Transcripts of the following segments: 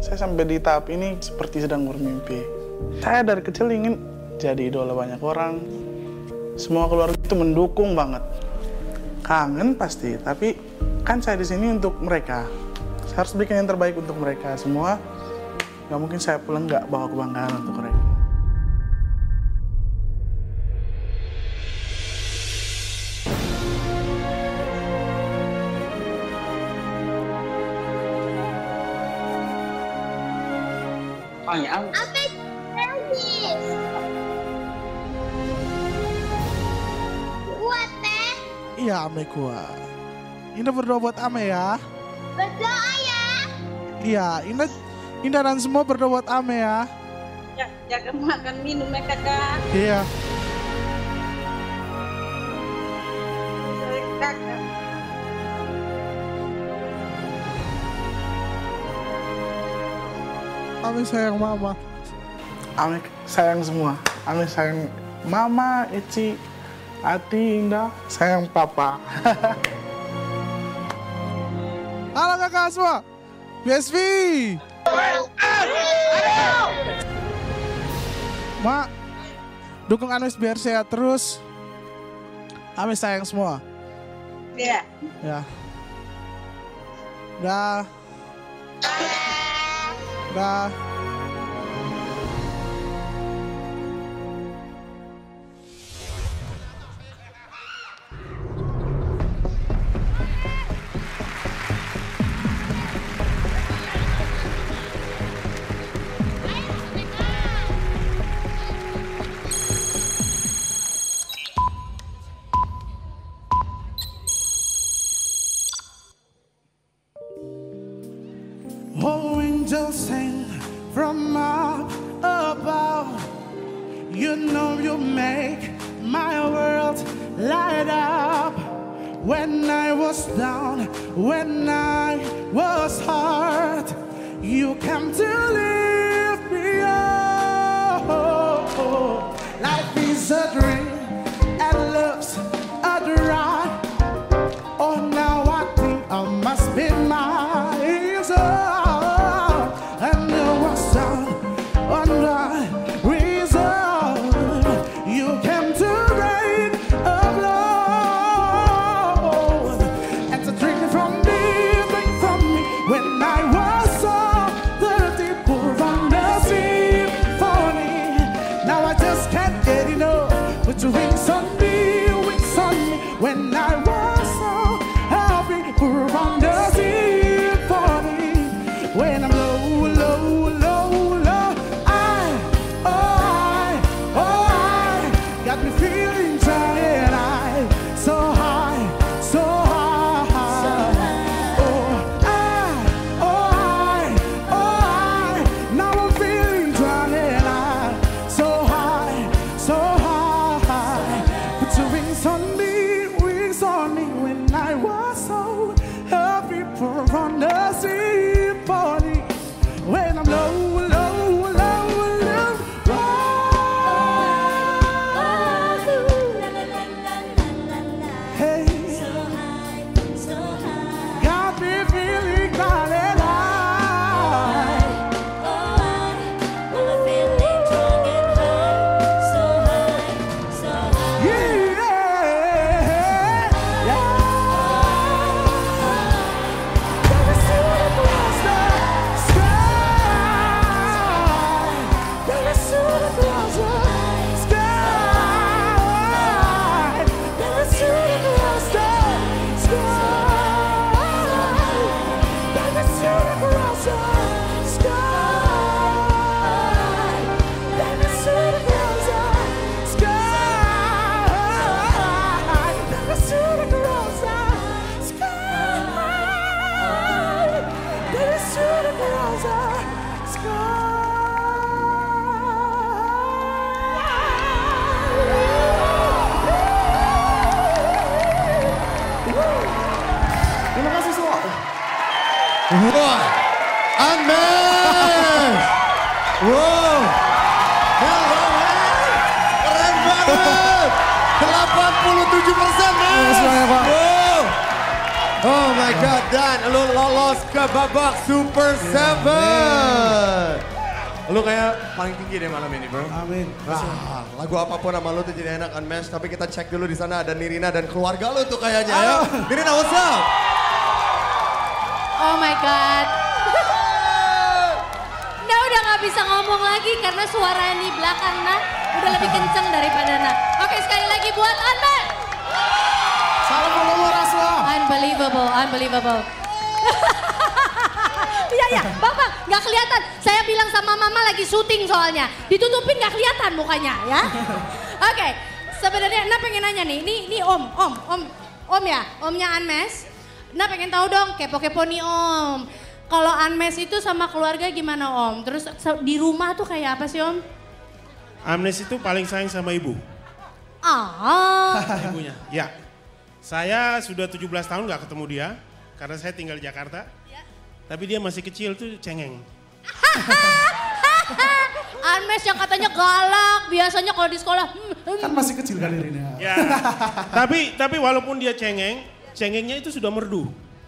Saya sampai di tahap ini seperti sedang bermimpi. Saya dari kecil ingin jadi idola banyak orang. Semua keluarga itu mendukung banget. Kangen pasti, tapi kan saya di sini untuk mereka. Saya harus bikin yang terbaik untuk mereka semua. Gak mungkin saya pulang gak bawa kebanggaan untuk mereka. Apa service? Kuat teh? Iya, Ame kuat. Indah berdoa buat Ame ya. Berdoa ya. Iya, Indah dan semua berdoa buat Ame ya. Ya, jaga makan minum ya kakak. Iya. Kakak. Ame sayang mama. Ame sayang semua. Ame sayang mama, Eci, Ati, Indah, sayang papa. Halo kakak semua. BSV. Mak, dukung Anes biar sehat terus. Ame sayang semua. Iya. Ya. Dah. Dah. Oh, angels sing from up above. You know you make my world light up. When I was down, when I was hurt, you came to lift me up. Life is a dream and love's a drag. Oh, now I think I must be mine. Wings on me, when I was so happy, pour on the symphony. When I'm low, low, low, low, I got me feeling tired. I so high, so high. Now I'm feeling tired. I so high, so high. Wings on me when I was so happy for on the symphony. When I'm low, low, low, low, hey, so high, got me feeling kind of high. I'm feeling strong and high, so high, yeah. Terima kasih semua. Wah, Anmes. Wow, keren banget. 87%, Mas. Terima kasih banyak, Pak. Wow. Oh my God, Dan, lu lolos ke babak Super 7. Lu kayak paling tinggi deh malam ini, bro. Amin. Lagu apapun sama lu tuh jadi enak Unmesh, tapi kita cek dulu di sana ada Nirina dan keluarga lu tuh kayaknya ya. Nirina, what's up? Oh my God. Nah udah gak bisa ngomong lagi karena suara di belakang udah lebih kenceng daripada Oke, sekali lagi buat Unmesh. Salam follower Aswa. Unbelievable. Iya, Bang, gak kelihatan. Saya bilang sama Mama lagi syuting soalnya. Ditutupin gak kelihatan mukanya ya. Oke, sebenarnya pengen nanya nih. Ini Om ya, Omnya Unmesh. Pengen tahu dong, kepo-kepo nih Om. Kalau Unmesh itu sama keluarga gimana Om? Terus di rumah tuh kayak apa sih Om? Unmesh itu paling sayang sama ibu. Ibunya, ya. Saya sudah 17 tahun gak ketemu dia. Karena saya tinggal di Jakarta. Tapi dia masih kecil tuh cengeng. Unmesh yang katanya galak, biasanya kalau di sekolah. Kan masih kecil kali ini. Ya. Tapi walaupun dia cengengnya itu sudah merdu.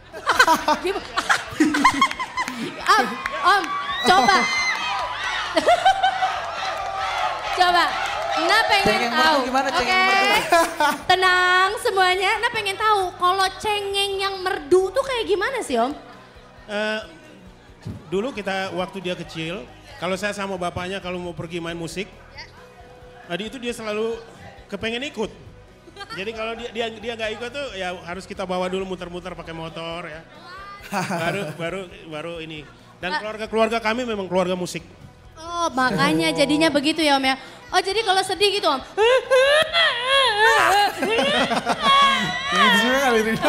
Om, coba. Pengen tahu. Oke. Tenang semuanya. Pengen tahu kalau cengeng yang merdu tuh kayak gimana sih Om? Dulu waktu dia kecil, kalau saya sama bapaknya kalau mau pergi main musik, itu dia selalu kepengen ikut. Jadi kalau dia nggak ikut tuh ya harus kita bawa dulu muter-muter pakai motor ya. Baru ini. Dan keluarga kami memang keluarga musik. Oh makanya jadinya begitu ya Om ya. Oh jadi kalau sedih gitu Om. Ini juga kali ini.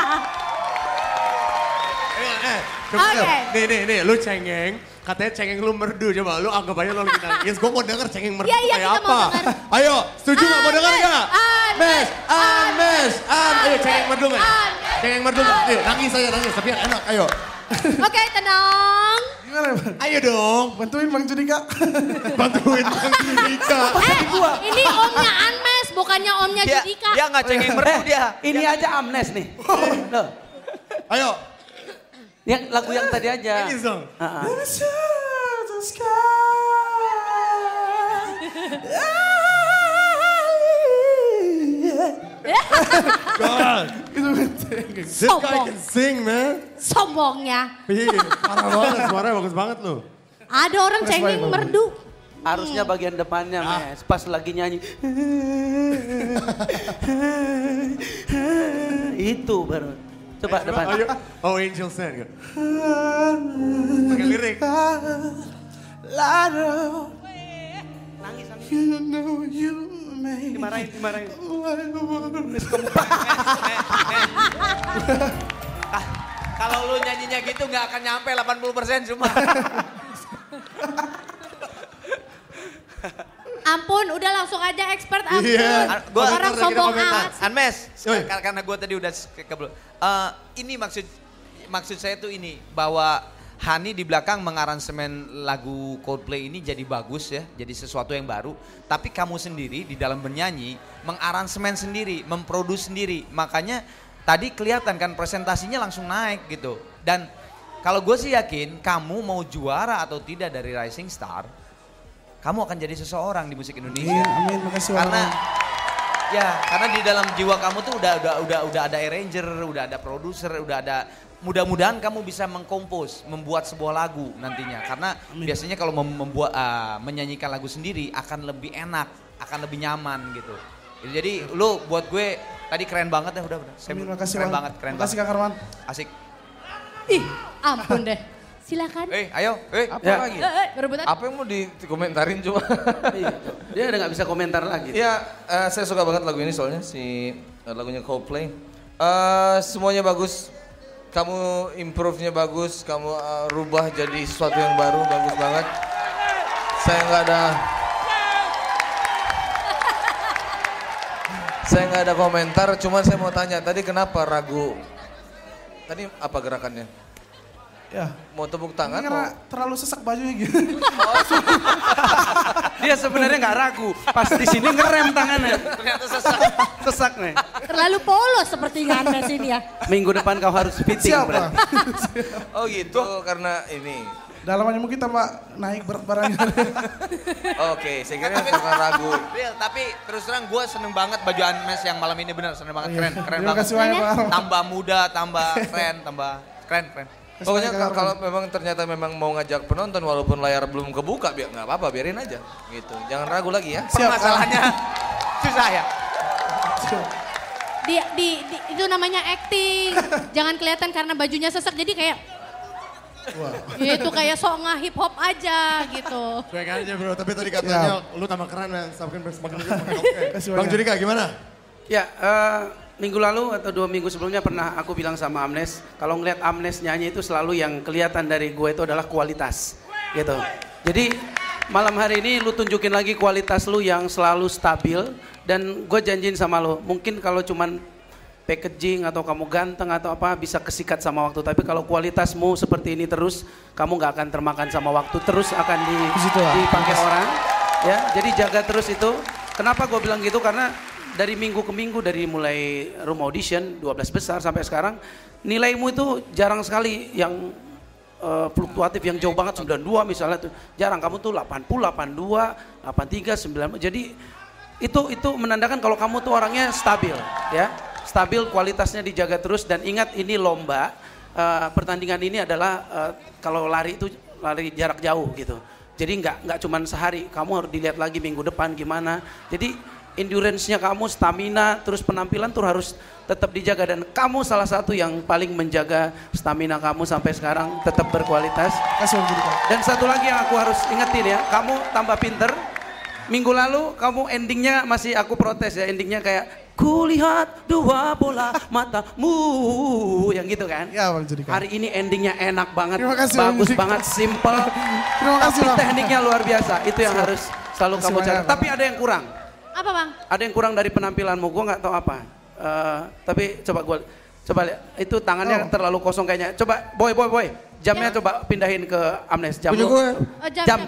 Nih, lu cengeng. Katanya cengeng lu merdu, coba lu anggap aja lu lagi nangis. Gue mau denger cengeng merdu kayak apa. Ayo, setuju gak? Mau denger gak? Unmesh. Ayo cengeng merdu gak? Cengeng merdu gak? Ayo nangis aja, tapi yang enak, ayo. Oke, tenang. Gimana Bang? Ayo dong. Bantuin Bang Judika. Bantuin Bang Judika. Ini omnya Unmesh, bukannya omnya Judika. Dia gak cengeng merdu dia. Ini aja Amnes nih. Loh. Ayo. Yang lagu yang tadi aja. Ini song. This guy can sing, man. Sombongnya. Parah banget, suaranya bagus banget loh. Ada orang cengeng merdu. Harusnya bagian depannya, Mes. Pas lagi nyanyi. Itu baru. Coba depan. Ayo. Oh, Angel Sand. Pakai lirik. Nangis. Dimarahin. Kalau lu nyanyinya gitu gak akan nyampe 80% cuma. Ampun, udah langsung aja expert ampun. Iya. Orang sombong amat. Unmesh, karena gue tadi udah kebel. Ini maksud saya tuh ini, bahwa Hani di belakang mengaransemen lagu Coldplay ini jadi bagus ya, jadi sesuatu yang baru. Tapi kamu sendiri di dalam bernyanyi, mengaransemen sendiri, memproduksi sendiri. Makanya tadi kelihatan kan presentasinya langsung naik gitu. Dan kalau gue sih yakin kamu mau juara atau tidak dari Rising Star, kamu akan jadi seseorang di musik Indonesia. Amin, makasih. Karena di dalam jiwa kamu tuh udah ada arranger, udah ada produser, udah ada. Mudah-mudahan kamu bisa mengkompos, membuat sebuah lagu nantinya. Karena biasanya kalau menyanyikan lagu sendiri akan lebih enak, akan lebih nyaman gitu. Jadi lu buat gue tadi keren banget ya, udah. Keren banget. Makasih Kak Karman. Asik. Ih, ampun deh. Silakan. Ayo. Apa lagi? Berebutan. Apa yang mau dikomentarin cuma? Dia udah gak bisa komentar lagi. Iya, saya suka banget lagu ini soalnya lagunya Coldplay. Semuanya bagus. Kamu improve-nya bagus, kamu rubah jadi sesuatu yang baru, bagus banget. Saya nggak ada komentar, cuman saya mau tanya tadi kenapa ragu? Tadi apa gerakannya? Ya. Mau tepuk tangan? Karena terlalu sesak bajunya gitu. Dia sebenarnya nggak ragu, pas di sini ngerem tangannya. Ternyata sesak. Sesak nih. Terlalu polos sepertinya Anda sini ya. Minggu depan kau harus fitting. Siapa? Oh gitu, karena ini. Dalamannya mungkin tambah naik berat badannya. Oke, saya kira karena ragu. Real, tapi terus terang gue seneng banget baju Unmesh yang malam ini bener seneng banget, keren Terima banget. kasih banyak Pak. Tambah muda, tambah keren. Pokoknya kalau memang ternyata memang mau ngajak penonton walaupun layar belum kebuka, nggak apa-apa, biarin aja gitu. Jangan ragu lagi ya. Permasalahannya susah ya. Itu namanya acting. Jangan kelihatan karena bajunya sesak jadi kayak itu kayak sok nge-hip hop aja gitu. Cuek aja bro, tapi tadi katanya lu tambah keren men, semakin oke. Bang Judika gimana? Ya, minggu lalu atau 2 minggu sebelumnya pernah aku bilang sama Amnes, kalau ngeliat Amnes nyanyi itu selalu yang kelihatan dari gue itu adalah kualitas gitu. Jadi malam hari ini lu tunjukin lagi kualitas lu yang selalu stabil dan gue janjiin sama lu, mungkin kalau cuman packaging atau kamu ganteng atau apa bisa kesikat sama waktu, tapi kalau kualitasmu seperti ini terus kamu nggak akan termakan sama waktu, terus akan dipakai orang ya. Jadi jaga terus itu. Kenapa gue bilang gitu, karena dari minggu ke minggu, dari mulai room audition 12 besar sampai sekarang nilaimu itu jarang sekali yang fluktuatif yang jauh banget, 92 misalnya tuh jarang, kamu tuh 80, 82, 83, 90. Jadi itu menandakan kalau kamu tuh orangnya stabil ya. Stabil, kualitasnya dijaga terus, dan ingat ini lomba, pertandingan ini adalah kalau lari itu lari jarak jauh gitu. Jadi nggak cuma sehari, kamu harus dilihat lagi minggu depan gimana. Jadi endurance-nya kamu, stamina, terus penampilan tuh harus tetap dijaga, dan kamu salah satu yang paling menjaga stamina kamu sampai sekarang tetap berkualitas. Dan satu lagi yang aku harus ingetin ya, kamu tambah pinter. Minggu lalu kamu endingnya masih aku protes ya, endingnya kayak kulihat dua bola matamu, yang gitu kan. Ya Bang Judika. Hari ini endingnya enak banget, Kasih, bagus banget, simple. Terima kasih tapi Bang. tekniknya luar biasa, itu yang harus selalu kamu jaga. Tapi ada yang kurang. Apa Bang? Ada yang kurang dari penampilanmu, gue nggak tahu apa. Tapi coba lihat, itu tangannya terlalu kosong kayaknya. Coba boy, jamnya coba pindahin ke Amnes. Jam lu. Jam.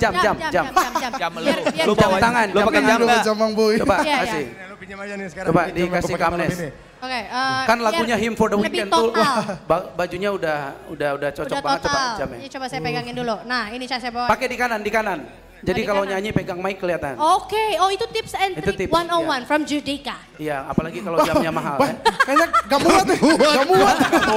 Jam lu Jam tangan. Lu pakai jam nggak? Coba Iya, kasih. Lu pinjam aja nih sekarang. Coba dikasih ke Amnes. Oke. Kan lagunya Him for the lebih Weekend tuh, total. wah, bajunya udah cocok Udah banget. Coba total. jamnya. Ini coba saya pegangin dulu. Nah ini saya bawa. Pakai di kanan. Jadi di kalau kanan. nyanyi pegang mic kelihatan. Oke, oh itu tips and Itu trick tips, 101 from Judika. Iya, apalagi kalau jamnya mahal ya. Kayaknya gak muat nih. Gak muat.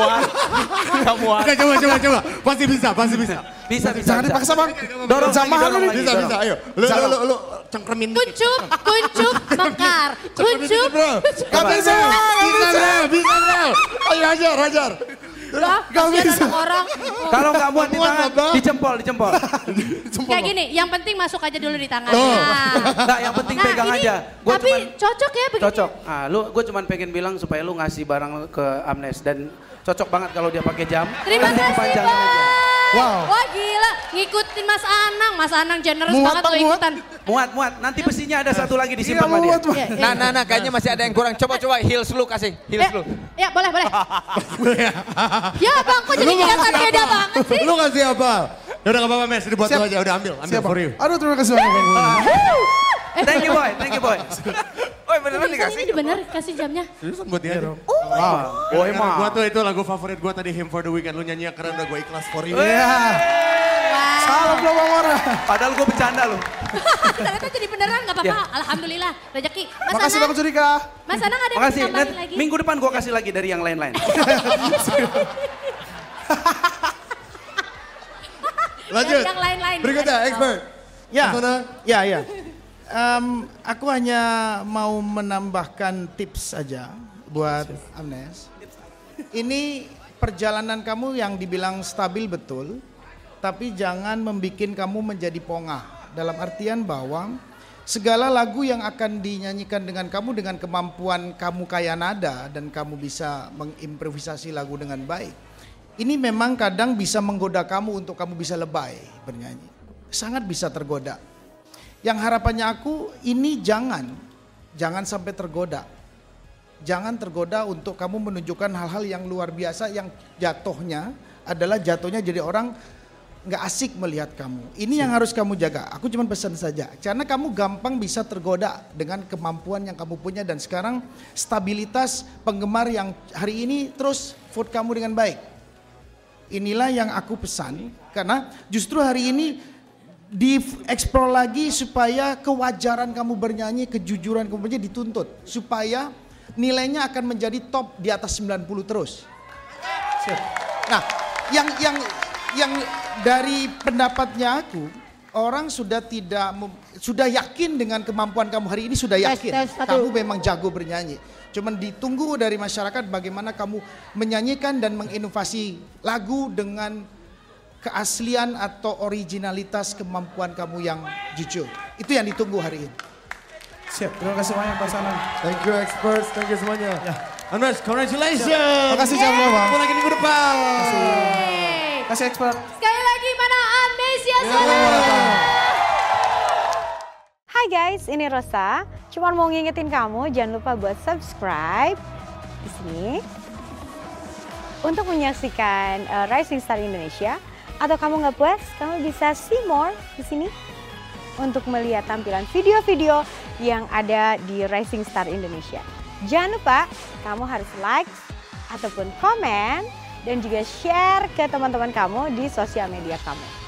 Oke, coba. Pasti bisa. Bisa. Jangan dipaksa Bang. Dorong Sama lagi, dorong ini. lagi. Bisa, ayo. Lu cengkremin dikit. Kuncup, mekar. Kuncup. Gak bisa. Bisa, bro. Ayo hajar. Lah, kasihan anak orang. Kalau nggak muat di tangan, dijempol. Kayak gini, yang penting masuk aja dulu di tangan. Nggak, yang penting pegang ini, aja. Gua tapi cocok ya begini. Cocok. Gue cuman pengen bilang supaya lu ngasih barang ke Amnes, dan cocok banget kalau dia pakai jam. Terima Nanti kasih dipanjangin aja. Bang. Wow. Wah gila, ngikutin Mas Anang. Mas Anang generous Muat, banget Bang, tuh muat. ikutan. Muat. Nanti besinya ada satu lagi disimpan sama Iya, dia. muat, Bang. Iya. Nah, kayaknya masih ada yang kurang. Coba heels lu kasih, heels lu. Ya boleh. Ya Bang, kok jadi kelihatan beda banget sih? Lu kasih apa? Ya udah gak apa-apa Mes, dibuat Siap. lu aja, udah ambil Siap for Bang. you. Aduh terima kasih banyak Bang. Thank you boy. Oh beneran Ini dikasih? bener kasih jamnya. Seriusan buat dia dong. Wow. Boy mah. Gua tuh itu lagu favorit gua tadi, Him for the Weekend. Lu nyanyi keren, udah gua ikhlas for you. Salam lo Bang Mora. Padahal gue bercanda loh. Ternyata jadi beneran gak apa-apa. Alhamdulillah, rezeki. Mas Makasih Anang, Bang Judika. Mas Anang ada yang Makasih. tambahin lagi? Minggu depan gue kasih lagi dari yang lain-lain. Lanjut. Yang lain-lain. Berikutnya, expert. Ya, Mas Anang. ya. Aku hanya mau menambahkan tips saja buat Amnes. Ini perjalanan kamu yang dibilang stabil betul, tapi jangan membuat kamu menjadi pongah. Dalam artian bahwa segala lagu yang akan dinyanyikan dengan kamu dengan kemampuan kamu kaya nada dan kamu bisa mengimprovisasi lagu dengan baik. Ini memang kadang bisa menggoda kamu untuk kamu bisa lebay bernyanyi. Sangat bisa tergoda. Yang harapannya aku ini jangan sampai tergoda. Jangan tergoda untuk kamu menunjukkan hal-hal yang luar biasa yang jatuhnya adalah jadi orang nggak asik melihat kamu. Ini yang harus kamu jaga. Aku cuma pesan saja. Karena kamu gampang bisa tergoda dengan kemampuan yang kamu punya. Dan sekarang stabilitas penggemar yang hari ini terus vote kamu dengan baik. Inilah yang aku pesan. Karena justru hari ini dieksplor lagi supaya kewajaran kamu bernyanyi, kejujuran kamu bernyanyi dituntut. Supaya nilainya akan menjadi top di atas 90 terus. Nah, yang dari pendapatnya aku, orang sudah sudah yakin dengan kemampuan kamu hari ini, sudah yakin kamu memang jago bernyanyi. Cuman ditunggu dari masyarakat bagaimana kamu menyanyikan dan menginovasi lagu dengan keaslian atau originalitas kemampuan kamu yang jujur. Itu yang ditunggu hari ini. Siap, terima kasih banyak Pak Sanan. Thank you experts, thank you semuanya. Amnes, congratulations. Terima kasih sama Bang. Ketemu lagi minggu depan. Terima kasih expert. Sekali lagi mana Amnesia Hai guys, ini Rosa. Cuma mau ngingetin kamu jangan lupa buat subscribe di sini untuk menyaksikan Rising Star Indonesia. Atau kamu nggak puas, kamu bisa see more di sini untuk melihat tampilan video-video yang ada di Rising Star Indonesia. Jangan lupa kamu harus like ataupun komen dan juga share ke teman-teman kamu di sosial media kamu.